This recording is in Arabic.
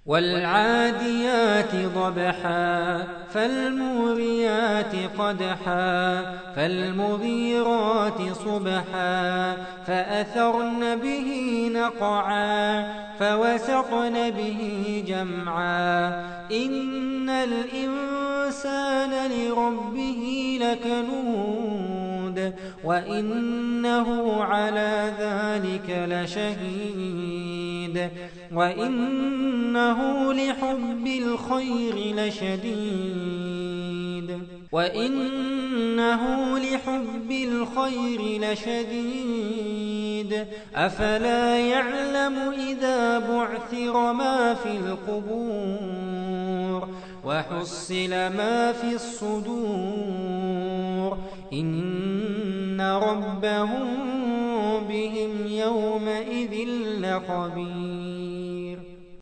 والعاديات ضبحا فالموريات قدحا فالمغيرات صبحا فأثرن به نقعا فوسطن به جمعا إن الإنسان لربه لكنود وإنه على ذلك لشهيد وإنه لحب الخير لشديد أفلا يعلم إذا بعثر ما في القبور وحصل ما في الصدور إن ربهم بهم يومئذ لخبير